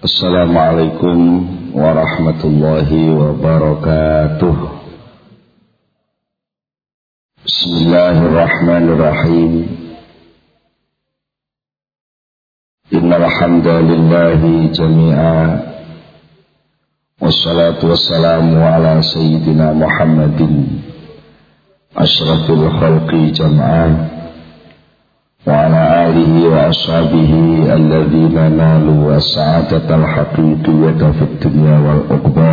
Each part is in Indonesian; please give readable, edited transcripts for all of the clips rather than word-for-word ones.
Assalamualaikum warahmatullahi wabarakatuh. Bismillahirrahmanirrahim. Innal hamdalillahi jami'a. Wassalatu wassalamu ala sayyidina Muhammadin asyrafil khalqi jam'a. وعلى آله وأصحابه الذين نالوا السعادة الحقيقية في الدنيا والعقبى.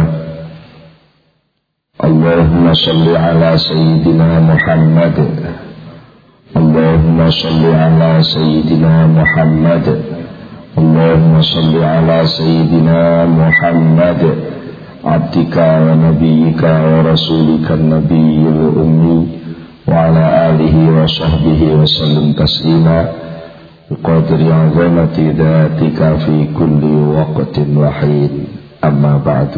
اللهم صل على سيدنا محمد. اللهم صل على سيدنا محمد. اللهم صل على سيدنا محمد عبدك ونبيك ورسولك النبي الأمي وعلى آله وصحبه وسلم تسليما بقدر عظمة ذاتك في كل وقت وحين. أما بعد.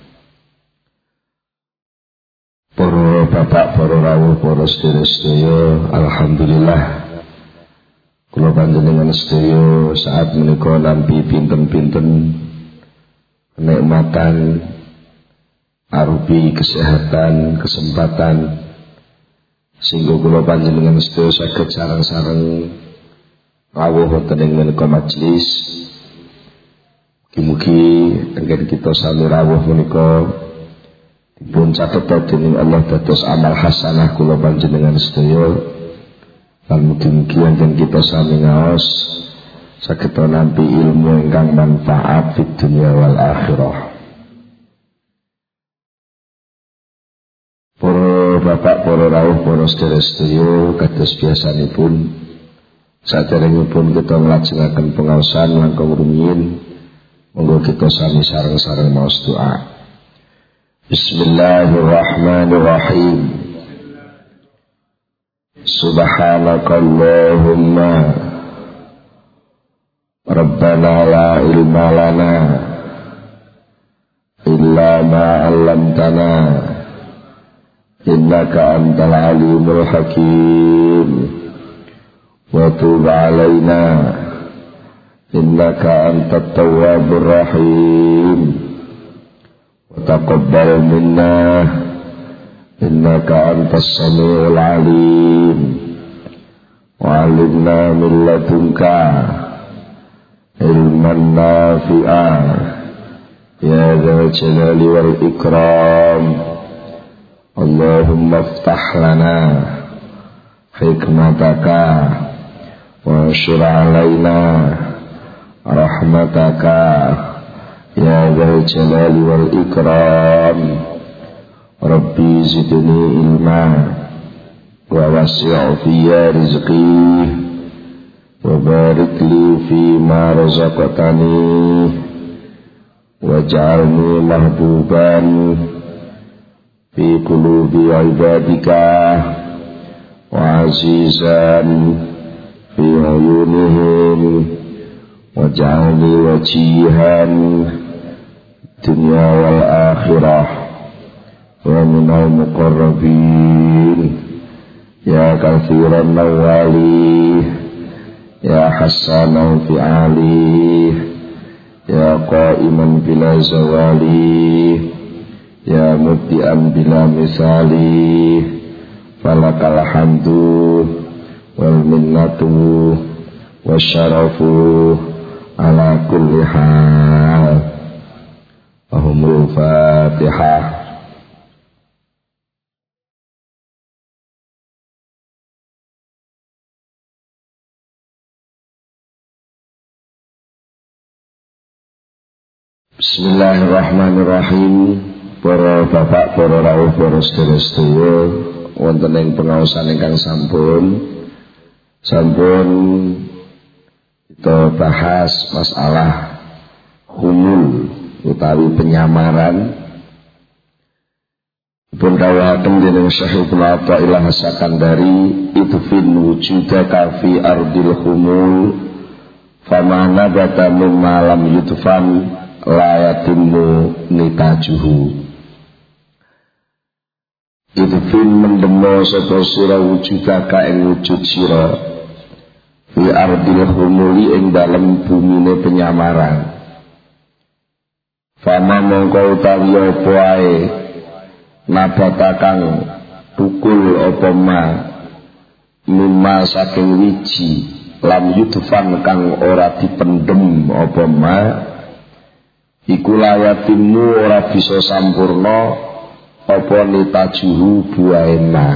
Para bapak, para rawuh, para sedherek-sedherek, alhamdulillah kula panjenengan sedherek saat menika nampi pinten-pinten kenikmatan arupi kesehatan, kesempatan sehingga kula panjenengan sedaya saged sareng-sareng rawuh wonten ing menika majelis. Mugi-mugi anggen kita sami rawuh menika dipun catet dening Allah dados amal hasanah kula panjenengan sedaya. Lan mugi-mugi anggen kita sami ngaos saged nampi ilmu ingkang manfaat fid dunya wal akhirah. Para bapak, para rawuh, para sedherek-sedherek, kados biasanipun saderengipun kita nglajengaken pengaosan langkung rumiyin, monggo kita sami sareng-sareng maos doa. Bismillahirrahmanirrahim. Subhanakallahumma Rabbana la ilma lana illa ma 'allamtana innaka antal alimul hakim wa tub alaina innaka antat tawwabur rahim wa taqabbal minna innaka antas samiul alim wa 'allimna min ladunka ilman nafi'a ya dzal jalali wal ikram. Allahumma iftah lana hikmataka wa anshur alaina rahmataka ya dzal jalali wal ikram. Rabbi zidni ilma wa wasi' fiyya rizqi wa barik li fima razaqtani waj'alni mahbuban fi qulubi ibadika wa azizan fi uyunihim waj'alni wajihan dunya wal akhirah wa minal muqarrabin ya kathiran nawali ya hasanan fi ali ya qaiman bila zawali ya mubdi'an bila misali falakal hamdu wal minnatu wasyarafu ala kulli hal. Allahumma Fatihah. Bismillahirrahmanirrahim. Para bapak, para rawuh, para sedherek-sedherek, wonten ing pengaosan ingkang sampun kita bahas masalah humul utawi penyamaran. Pun dawuhaken dening Syekh Ibnu Athaillah As-Sakandari, idfin wujudaka fi ardil humul fama nabata mimma lam yudfan la yatimmu nitajuhu. Idfin mendemo sapa sira wujudaka ing wujud sira fi ardil humuli ing dalem bumine penyamaran. Fama mongko utawi apa ae nabatakan tukul apa ma mimma saking wiji lam yudfan kang ora dipendem apa ma iku layatimu ora bisa sampurna apa nitajuhu buahe ma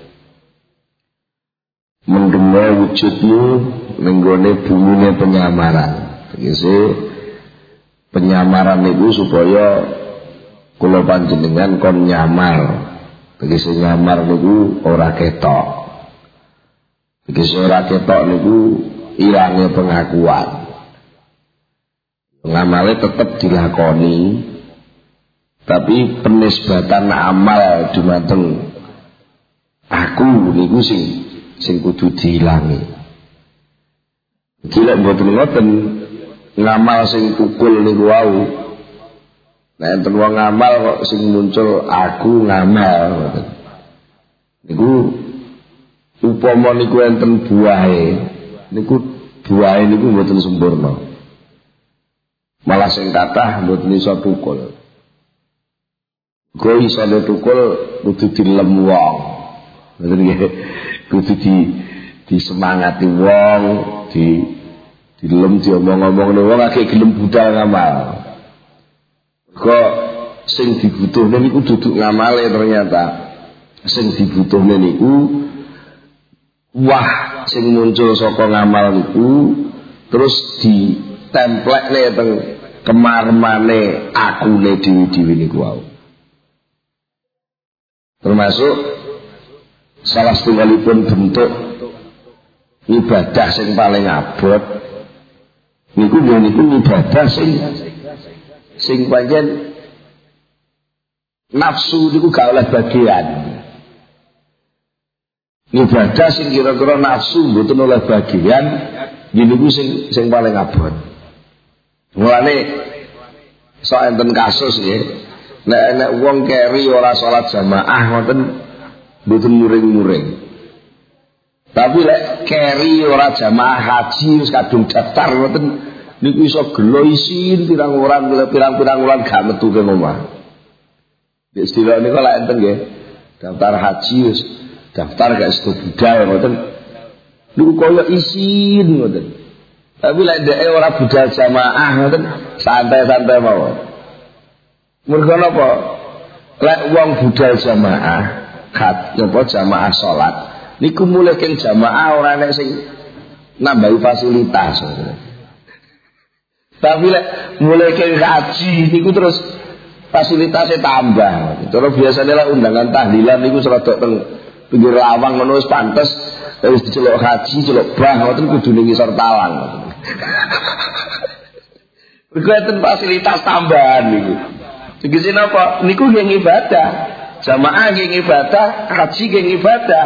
mendemo wujudmu nenggone bumine penyamaran tegese penyamaran itu supaya kula panjenengan kon nyamar. Tegese nyamar niku ora ketok. Tegese ora ketok niku ilange pengakuan. Ngamale tetep dilakoni. Tapi penisbatan amal dumateng aku niku sing kudu diilangi. Iki lek mboten ngoten ngamal sing tukul niku wau. Nek enten wong ngamal kok sing muncul aku ngamal ngoten. Niku upama niku enten buahe, niku buahe niku mboten sempurna. Malah sing kathah mboten iso tukul. Kok iso tukul kudu dilem wong. Ngoten nggih. Kudu disemangati wong, dilem diomong-omong wong akeh gelem budal ngamal. Kok sing dibutuhne niku duduk ngamale ternyata. Sing dibutuhne niku wah sing muncul saka ngamal niku terus ditemplekne teng kemarmane akune dhewe-dhewe niku wau. Termasuk salah setunggalipun bentuk ibadah sing paling abot niku ibadah sing pancen nafsu niku gak oleh bagian. Ibadah sing kira-kira nafsu mboten oleh bagian niku sing paling abot. Mulane sok enten kasus nggih nek wong keri ora salat jamaah ngoten mboten muring-muring. Tapi lek keri ora jamaah haji wis kadung daftar ngoten niku iso gelo isin pirang-pirang wulan gak metu ke omah. Nek istilah niku lek enten nggih daftar haji wis daftar gak sedo budal ngoten niku koyo isin ngoten. Tapi lek dhek ora budal jamaah ngoten santai-santai mawon. Mergo napa? Lek wong budal jamaah napa jamaah salat niku mulih keng jamaah ora nek sing nambahi fasilitas. Tapi lek mulai ke haji niku terus fasilitasnya tambah. Terus biasanya lah undangan tahlilan niku serodok teng pinggir lawang ngono wis pantes wis diceluk haji, celuk bah ngoten kudu ning ngisor talang. Iku enten fasilitas tambahan niku. Tegese napa? Niku nggih ibadah. Jamaah nggih ibadah, haji nggih ibadah.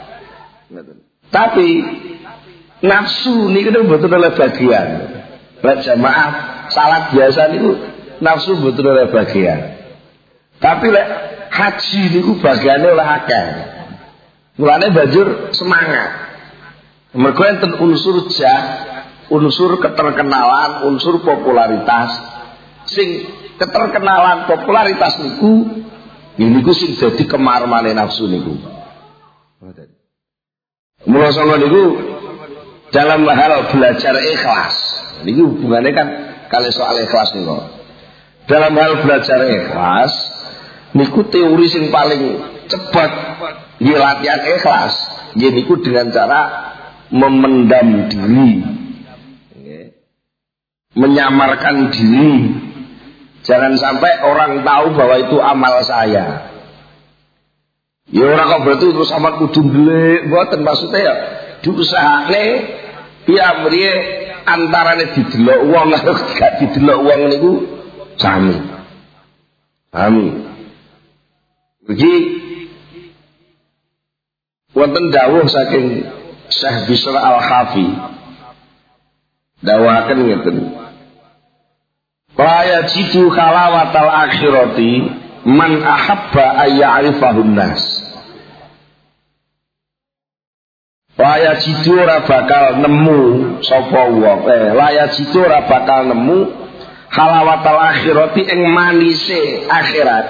Tapi nafsu niku mboten oleh bagian. Lek jamaah salat biasa niku nafsu mboten oleh bagian. Tapi lek haji niku bagiane oleh akeh. Mulane banjur semangat. Mergo enten unsur unsur keterkenalan, unsur popularitas. Sing keterkenalan popularitas niku niku sing dadi kemarmane nafsu niku. Mula sanga niku dalam hal belajar ikhlas. Ini hubungannya kan kali soal ikhlas niku. Dalam hal belajar ikhlas, niku teori sing paling cepat nggih latihan ikhlas. Nggih niku dengan cara memendam diri. Menyamarkan diri. Jangan sampai orang tahu bahwa itu amal saya. Ya ora kok berarti terus amat kudu ndelik, mboten maksudnya ya diusahane piye mriye antarane didelok wong karo gak didelok wong niku sami. Iki wonten dawuh saking Syekh Bishr Al-Hafi. Dawuhaken ngeten. La yajidu khalawatal akhirati man ahabba ayya'rifahun nas. Laya jidu ora bakal nemu sapa wong. Laya jidu ora bakal nemu halawatal akhirati ing manise akhirat.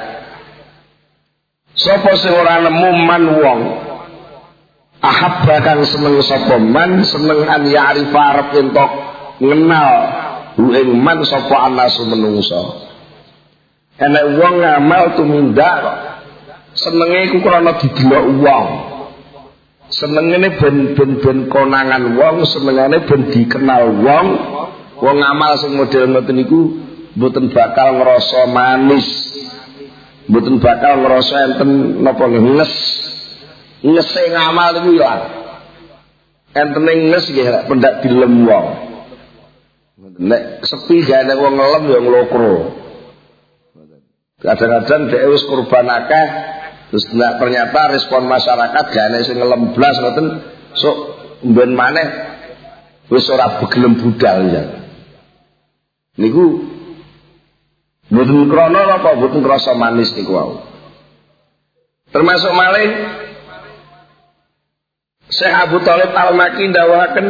Sapa sing ora nemu man wong ahabba kang seneng sapa man seneng an ya'rifa arep entuk ngenal hu ing man sapa anasu menungso. Enek wong ngamal tumindak senenge iku krana didelok wong. Senengane ben konangan wong, senengane ben dikenal wong. Wong ngamal sing model ngoten niku mboten bakal ngrasa manis. Mboten bakal ngrasa enten napa nges. Ngese ngamal niku ilang. Enten nges nggih pendak dilem wong. Nek sepi jane wong ngelem ya nglokro. Kadang-kadang dhek wis kurban akeh terus ternyata respon masyarakat jane sing ngelem blas ngoten sok mben maneh wis ora begelem budal ya. Niku mboten krana apa mboten krasa manis niku wau. Termasuk malih Syekh Abu Thalib Al-Maki ndawahaken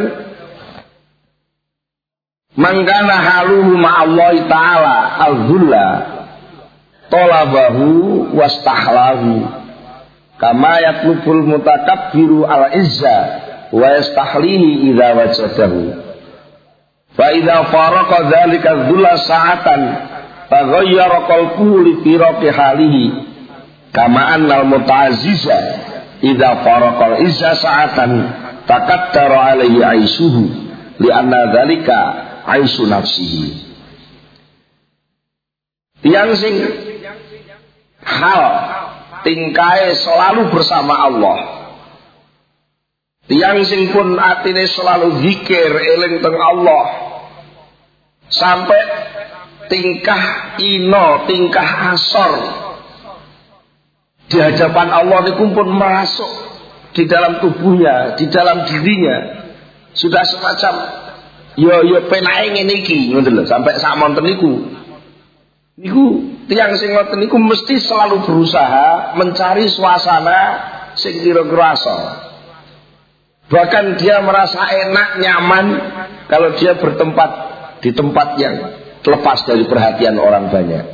mangkana haluhu ma'allahi ta'ala al-dhulla talabahu wastahlahu kama yatlubul mutakabbiru al-izza wa yastahlihi idza wajadahu fa idza faraqa dzalika dhulla sa'atan taghayyara qalbuhu li firaqi halihi kama annal muta'azziza idza faraqa al-izza sa'atan taqaddara alaihi aishuhu li anna dzalika aishu nafsihi. Yang sing hal tingkai selalu bersama Allah, tiang sing pun atine selalu zikir eling teng Allah sampai tingkah ino tingkah asor di hadapan Allah niku pun merasuk di dalam tubuhnya, di dalam dirinya sudah semacam yo penake ngene iki ngoten lho sampai sak monten niku tiang sing ngoten niku mesti selalu berusaha mencari suasana sing kira-kira asal. Bahkan dia merasa enak, nyaman kalau dia bertempat di tempat yang lepas dari perhatian orang banyak.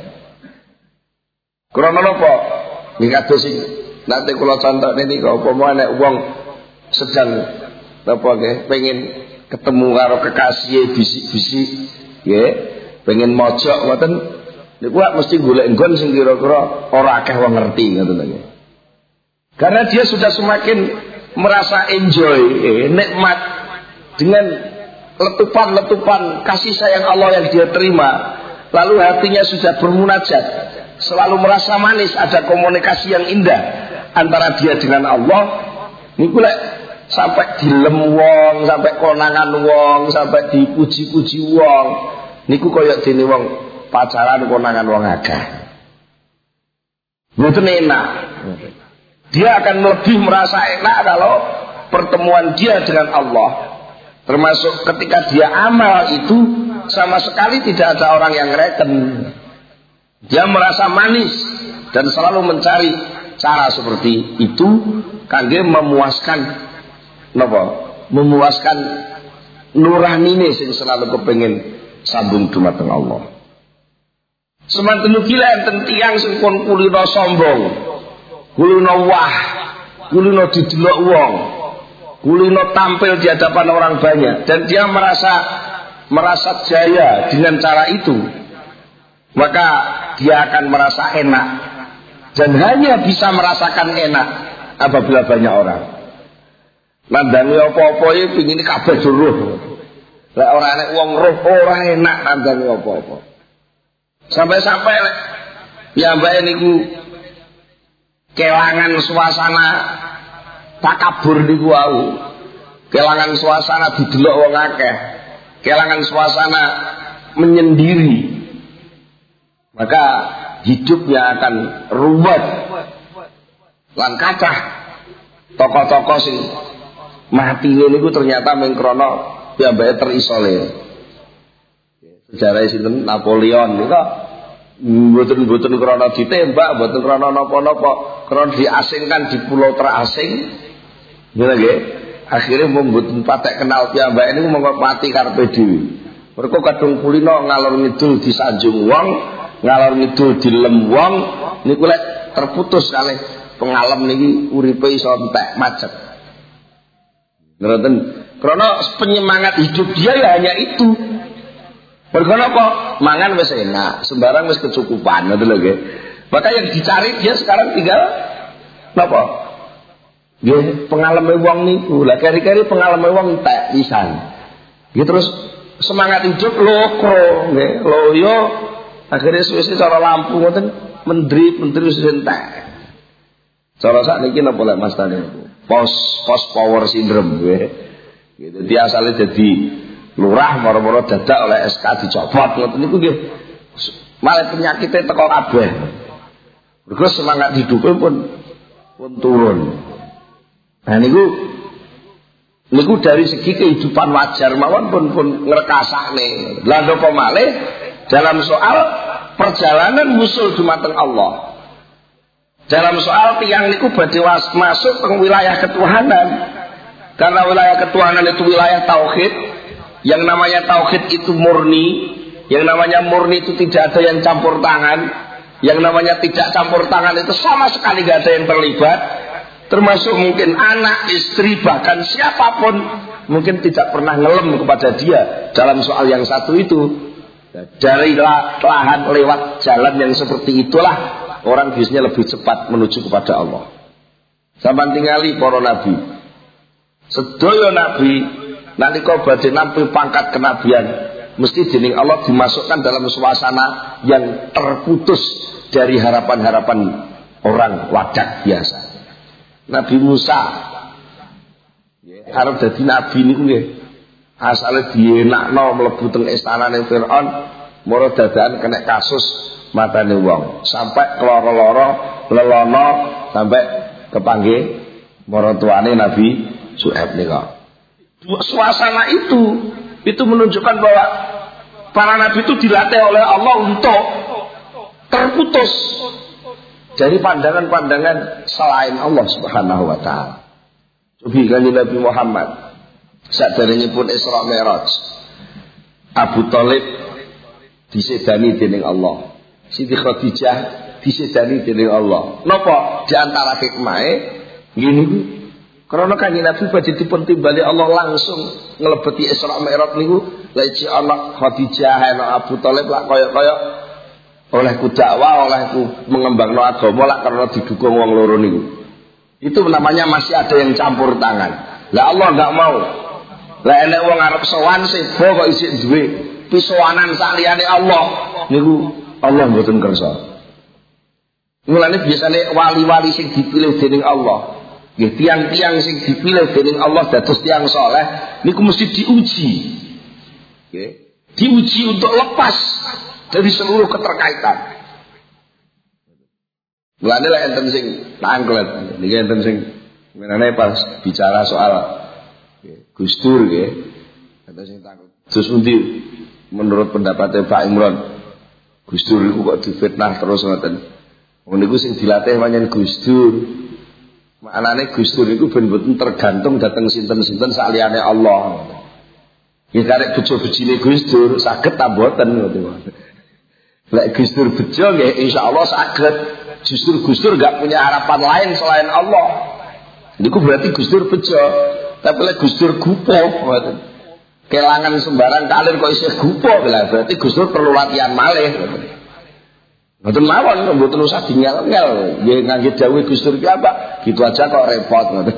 Krana napa? Nggih kados sing nanti kula contohne niku upama nek wong sedang napa nggih pengen ketemu karo kekasih bisik-bisik nggih, pengen mojok ngoten niku mesti golek nggon sing kira-kira ora akeh wong ngerti ngoten lho. Karena dia sudah semakin merasa enjoy, nikmat dengan letupan-letupan kasih sayang Allah yang dia terima. Lalu hatinya sudah bermunajat, selalu merasa manis, ada komunikasi yang indah antara dia dengan Allah. Niku lek sampai dilem wong, sampai konangan wong, sampai dipuji-puji wong, niku kaya dene wong pacaran konangan wong akeh. Mboten enak. Dia akan lebih merasa enak kalau pertemuan dia dengan Allah. Termasuk ketika dia amal itu sama sekali tidak ada orang yang reken. Dia merasa manis dan selalu mencari cara seperti itu kangge memuaskan napa? Memuaskan nurani sing selalu kepengin sambung dumateng Allah. Semanten ugi enten tiyang sing pun kulina sombong, kulina wah, kulina didelok wong, kulina tampil di hadapan orang banyak dan dia merasa jaya dengan cara itu. Maka dia akan merasa enak dan hanya bisa merasakan enak apabila banyak orang. Nandani apa-apa iki pingine kabeh suruh. Lek ora enek wong roh ora enak nandani apa-apa. Sampai-sampai piyambake niku kelangan suasana takabur niku wau. Kelangan suasana didelok wong akeh. Kelangan suasana menyendiri. Maka hidupnya akan ruwet lan kathah tokoh-tokoh sing mati niku ternyata mung krana piyambake terisolir. Sejarah sinten Napoleon niku mboten krana ditembak, mboten krana napa-napa, krana diasingkan di pulau terasing. Ngene nggih. Akhire mung mboten patek kenal piyambake niku mung mati karepe dhewe. Mergo kadung kulino ngalor ngidul di Sanjung wong, ngalor ngidul di Lem wong, niku lek terputus kalih pengalem niki uripe iso entek macet. Ngoten. Karena penyemangat hidup dia ya hanya itu. Mergo napa? Mangan wis enak, sembarang wis kecukupan, ngoten lho nggih. Maka yang dicari dia sekarang tinggal napa? Nggih, pengaleme wong niku. Lah keri-keri pengaleme wong entek pisan. Nggih terus semangat hidup lokro nggih, loyo akhirnya suwe-suwe cara lampu ngoten mendrit-mendrit wis entek. Cara sakniki napa lek Mas Tani? Post power syndrome nggih. Gitu. Dia asalnya jadi lurah moro-moro dadak oleh SK dicopot ngoten niku nggih. Malah penyakitnya teko kabeh. Mergo semangat hidupnya pun turun. Nah niku dari segi kehidupan wajar mawon pun ngrekasane. Lah napa malih dalam soal perjalanan musul dumateng Allah. Dalam soal tiyang niku badhe masuk ke wilayah ketuhanan. Karena wilayah ketuhanan itu wilayah tauhid. Yang namanya tauhid itu murni. Yang namanya murni itu tidak ada yang campur tangan. Yang namanya tidak campur tangan itu sama sekali tidak ada yang terlibat. Termasuk mungkin anak, istri, bahkan siapapun mungkin tidak pernah ngelem kepada dia dalam soal yang satu itu. Dari lahan lewat jalan yang seperti itulah orang biasanya lebih cepat menuju kepada Allah. Sampeyan tingali para nabi. Sedaya nabi nalika badhe nampi pangkat kenabian mesti dening Allah dimasukkan dalam suasana yang terputus dari harapan-harapan orang wadak biasa. Nabi Musa arep dadi nabi niku nggih asale dienakno mlebu teng istanane Firaun mara dadakan kena kasus matane wong sampai keloro-loro lelono sampai kepanggih mara tuane Nabi Syuaib nika. Suasana itu menunjukkan bahwa para nabi itu dilatih oleh Allah untuk terputus dari pandangan-pandangan selain Allah Subhanahu wa taala. Cobi kanjeng Nabi Muhammad saderengipun Isra Mi'raj. Abu Thalib disedani dening Allah. Siti Khadijah disedani dening Allah. Napa di antara hikmahe ngene iki? Karena kanjeng Nabi badhe dipun timbali Allah langsung nglebeti Isra Mi'raj niku lek si ana Khadijah ana Abu Thalib lak kaya-kaya olehku dakwah, olehku mengembangno agama lak karena didukung wong loro niku. Itu namanya masih ada yang campur tangan. Lah Allah enggak mau. Lah enek wong arep sowan sebo kok isih duwe pisowanan saliyane Allah niku Allah mboten kersa. Mulane biasane wali-wali sing dipilih dening Allah nggih tiang-tiang sing dipilih dening Allah dados tiang saleh niku mesti diuji. Nggih, diuji untuk lepas dari seluruh keterkaitan. Mulane lek enten sing tanglet, niki enten sing menane pas bicara soal Gus Dur nggih. Enten sing takut. Terus undi menurut pendapatnya Pak Imron Gus Dur iku kok difitnah terus ngoten. Wong niku sing dilatih pancen Gus Dur. Maknane Gus Dur iku ben mboten tergantung dateng sinten-sinten saliyane Allah. Ya karek bejo-bejine Gus Dur saged ta mboten ngoten. Lek Gus Dur bejo nggih insyaallah saged. Justru Gus Dur enggak punya harapan lain selain Allah. Niku berarti Gus Dur bejo. Tapi lek Gus Dur gupo ngoten. Kelangan sembarang kalir kok isih gupo berarti Gus Dur perlu latihan malih ngoten. Mboten mawon mboten usah dingel-ngel. Nggih ngangge dawuh Gus Dur ki apa? Gitu aja kok repot ngoten.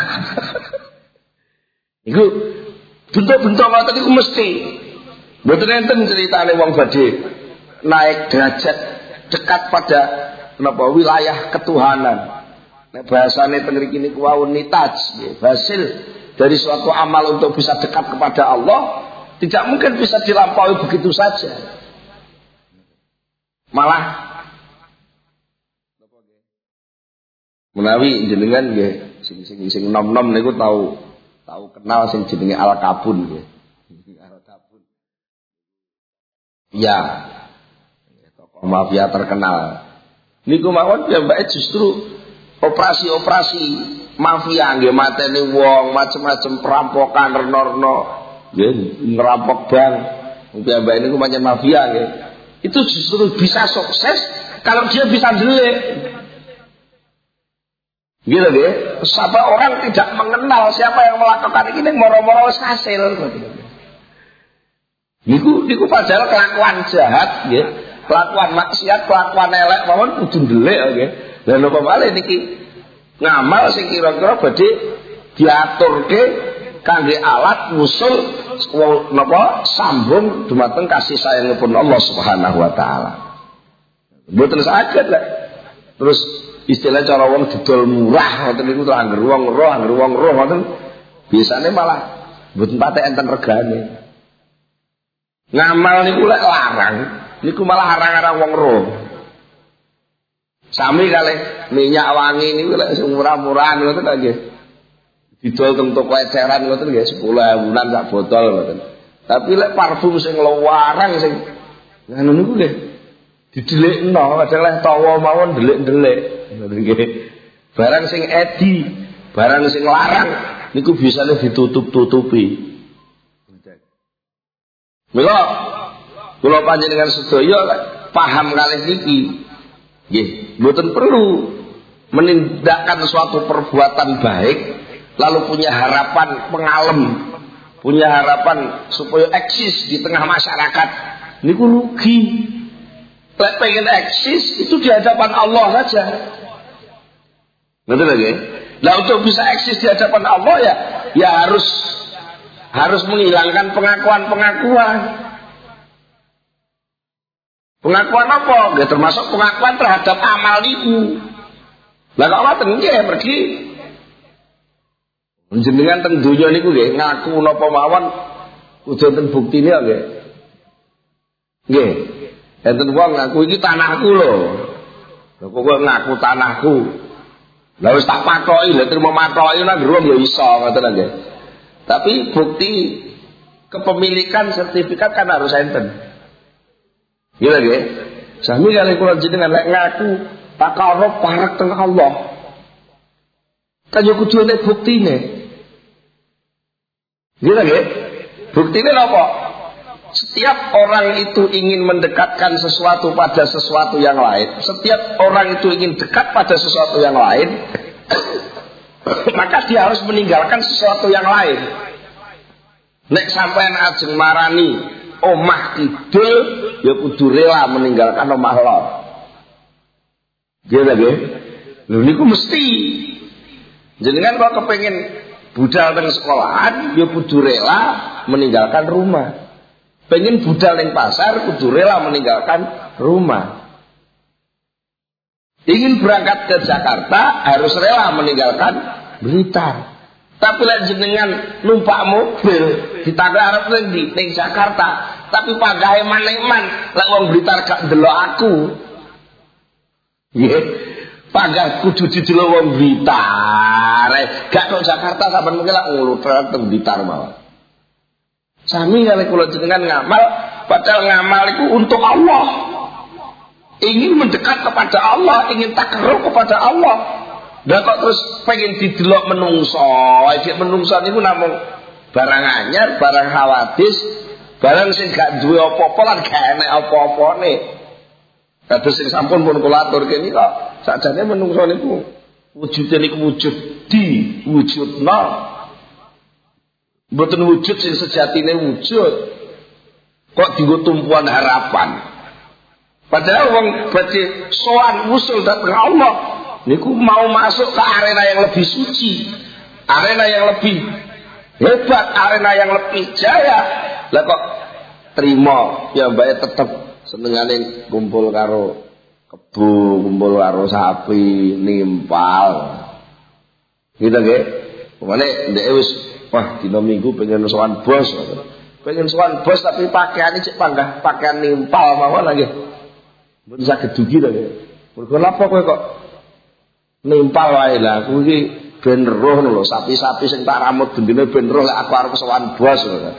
Iku bentuk-bentuk ngoten iku mesti. Mboten enten critane wong badhe naik derajat dekat pada napa wilayah ketuhanan. Nek bahasane teng mriki niku wau nitaj nggih, hasil dari suatu amal untuk bisa dekat kepada Allah tidak mungkin bisa dilampaui begitu saja. Malah menawi jenengan nggih sing nom-nom niku tahu kenal sing jenenge Al-Kabun nggih. Al-Kabun. Ya. Tokoh mafia terkenal. Niku mawon piyambake justru operasi-operasi mafia nggih mateni wong, macam-macam perampokan reno-reno nggih, ngerampok bank. Mbak ini kumanya mafia ya. Itu justru bisa sukses kalau dia bisa delik. Gitu deh. Sampai orang tidak mengenal siapa yang melakukan ini moro-moro hasil. Niku padahal kelakuan jahat ya. Kelakuan maksiat, kelakuan elek mawon kudu delik nggih. Lah napa malih niki ngamal sing kira-kira badhe diaturke kangge alat usul napa sambung dumateng kasih sayangipun Allah Subhanahu wa taala. Mboten saged lek terus istilah cara wong didol murah ngoten niku terus angger wong roh ngoten biasane malah mboten patek enten regane. Ngamal niku lek larang niku malah arang-arang wong roh. Sami kalih minyak wangi niku lek murah-murahan ngoten nggih. Didol teng toko eceran ngoten nggih 10.000-an sak botol ngoten. Tapi lek parfum sing larang sing ngono niku nggih didelikno kadang tawa mawon delik-delik ngoten nggih. Barang sing edi, barang sing larang niku bisane ditutup-tutupi. Kula panjenengan sedaya paham kalih niki. Nggih, mboten perlu menindakkan suatu perbuatan baik lalu punya harapan mengalem, punya harapan supaya eksis di tengah masyarakat. Niku rugi. Lek pengen eksis itu di hadapan Allah saja. Betul lagi. Nah untuk bisa eksis di hadapan Allah ya harus menghilangkan pengakuan-pengakuan. Pengakuan apa? Ya termasuk pengakuan terhadap amal niku. Lah kok ngoten nggih pergi jenengan teng donya niku nggih ngaku napa mawon kudu enten buktine nggih. Nggih. Enten wong ngaku iki tanahku lho. Lha kok ngaku tanahku. Lah wis tak patoki, lha terima matoki nang ngerum ya iso ngoten nggih. Tapi bukti kepemilikan sertifikat kan harus enten. Gila nggih. Sami kali kula jenengan lek ngaku takarub parek teng Allah. Kan yo kudu nek buktine. Gila nggih. Buktine napa? Setiap orang itu ingin mendekatkan sesuatu pada sesuatu yang lain. Setiap orang itu ingin dekat pada sesuatu yang lain, maka dia harus meninggalkan sesuatu yang lain. Nek sampean ajeng marani omah kidul, ya kudu rela meninggalkan omah lor. Gitu nggih. Lho niku mesti. Jenengan kok kepengin budal teng sekolahan, ya kudu rela meninggalkan rumah. Pengen budal ning pasar, kudu rela meninggalkan rumah. Ingin berangkat ke Jakarta, harus rela meninggalkan Blitar. Tapi lek jenengan numpak mobil ditabrak arep ning Jakarta, tapi pagahe maneman lek wong Blitar gak ndelok aku. Nggih. Pagah kudu didelok wong Blitar. Gak kok Jakarta sampean mungkin lek nglutrek teng Blitar mawon. Sami kali kula jenengan ngamal, padahal ngamal itu untuk Allah. Ingin mendekat kepada Allah, ingin takarrub kepada Allah. Lah kok terus pengen didelok menungso. Iki menungso niku namung barang anyar, barang hawadis, barang sing gak duwe apa-apa lan gak enek apa-apane. Kados sing sampun pun kula aturke niku sakjane menungso niku wujude niku wujud diwujudna. Mboten wujud sing sejatine wujud. Kok dienggo tumpuan harapan. Padahal wong badhe sowan usul dhateng Allah niku mau masuk ke arena yang lebih suci, arena yang lebih hebat, arena yang lebih jaya. Lah kok trimo ya mbake tetep senengane kumpul karo kebo, kumpul karo sapi, nimpal. Gitu nggih. Pemane ndek wis wah dina Minggu pengen sowan bos. Pengen sowan bos tapi pakaiane cek panggah pakaian nimpal mawon lagi. Mboten saged dugi to nggih. Mergo napa kowe kok nimpal wae lah aku iki ben roh lho sapi-sapi sing tak ramut gendine ben roh lek aku arep sowan bos.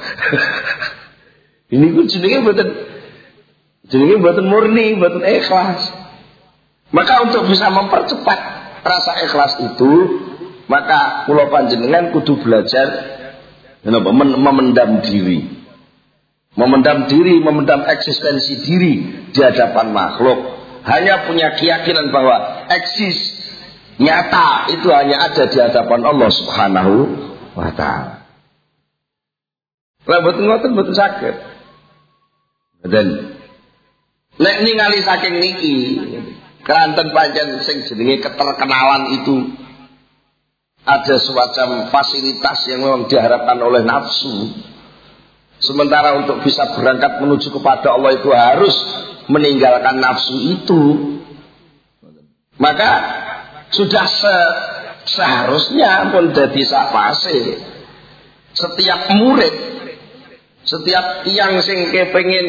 Ini ku jenenge mboten murni, mboten ikhlas. Maka untuk bisa mempercepat rasa ikhlas itu, maka kula panjenengan kudu belajar memendam diri. memendam diri, memendam eksistensi diri di hadapan makhluk, hanya punya keyakinan bahwa eksis nyata itu hanya ada di hadapan Allah Subhanahu wa taala. Lah mboten ngoten mboten saged. Dan nek ningali saking niki keranten pancen sing jenenge keterkenalan itu ada semacam fasilitas yang memang diharapkan oleh nafsu. Sementara untuk bisa berangkat menuju kepada Allah itu harus meninggalkan nafsu itu. Maka sudah seharusnya pun dadi sapase setiap murid, setiap tiyang sing kepengin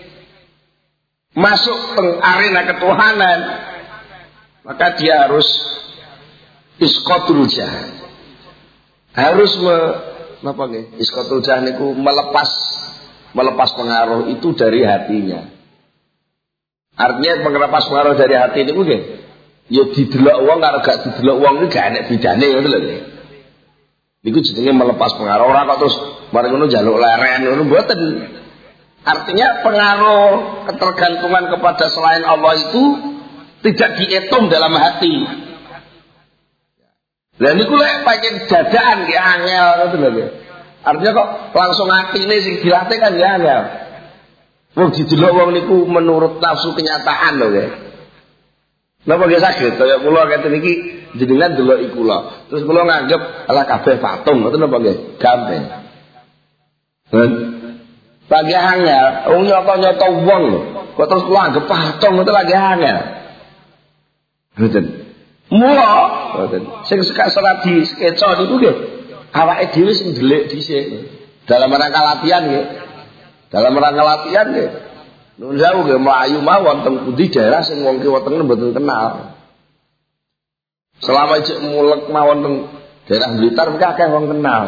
masuk ke arena ketuhanan, maka dia harus isqatul jah. Harus isqatul jah niku melepas pengaruh itu dari hatinya. Artinya melepas pengaruh dari hati niku nggih, ya didelok wong karo gak didelok wong iki gak enek bedane ngoten lho nggih. Niku jenenge melepas pengaruh. Ora kok terus mari ngono njaluk leren ngono mboten. Artinya pengaruh ketergantungan kepada selain Allah itu tidak dihitung dalam hati. Lah niku lek pancen dadaan nggih angel ngoten lho nggih. Artinya kok langsung atine sing dilatih kan nggih angel. Wong didelok wong niku menurut nafsu kenyataan lho nggih. Napa nggih saged kaya kula keten iki jenengan delok kula. Terus kula nganggep ala kabeh patung ngoten napa nggih? Gampang. Lagi angel, wong nyata-nyata wong lho. Kok terus kula anggap patung ngoten lagi angel. Ngoten. Mula sing serat di sketsa niku nggih awake dhewe sing ndelik dhisik dalam rangka latihan nggih. Dalam rangka latihan nggih. Nun jauh nggih mlayu mawon teng pundi daerah sing wong ki wetenge mboten kenal. Selama cek mulek mawon teng daerah Blitar mesti akeh wong kenal.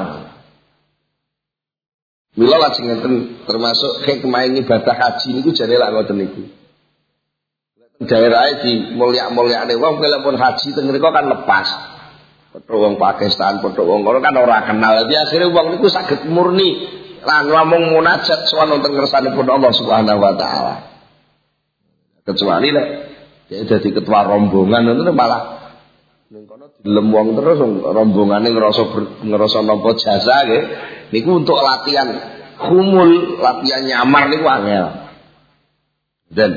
Mila lajeng ngeten termasuk hikmah ibadah haji niku jare lak ngoten niku. Daerah di mulia-muliane wong telepon haji teng mriku kan lepas. Padha wong Pakistan, padha wong kono kan ora kenal. Jadi akhire wong niku saged murni lan ngomong munajat sowan wonten ngersanipun Allah Subhanahu wa taala. Kecuali lek dia dadi ketua rombongan ngono malah ning kono dilem wong terus rombongane ngerasa nampa jasa nggih. Niku untuk latihan khumul, latihan nyamar niku angel. Dan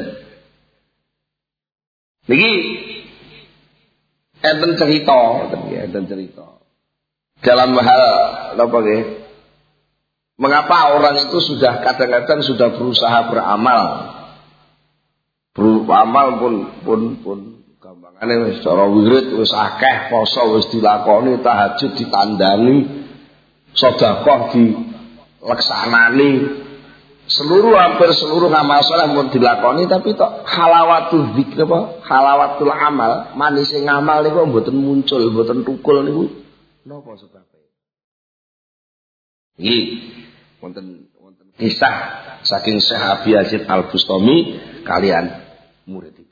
niki enten cerita. Dalam hal apa nggih? Mengapa orang itu sudah kadang-kadang sudah berusaha beramal. Beramal pun gampangane wis cara wirid wis akeh, poso wis dilakoni, tahajud ditandani, sedekah dilaksanani. Hampir seluruh amal saleh pun dilakoni tapi tok halawatul dzikr apa? Halawatul amal, manise ngamal niku mboten muncul, mboten tukul niku napa sebabe? Iki wonten kisah saking Syekh Abi Yazid Al Bustami kalian murid.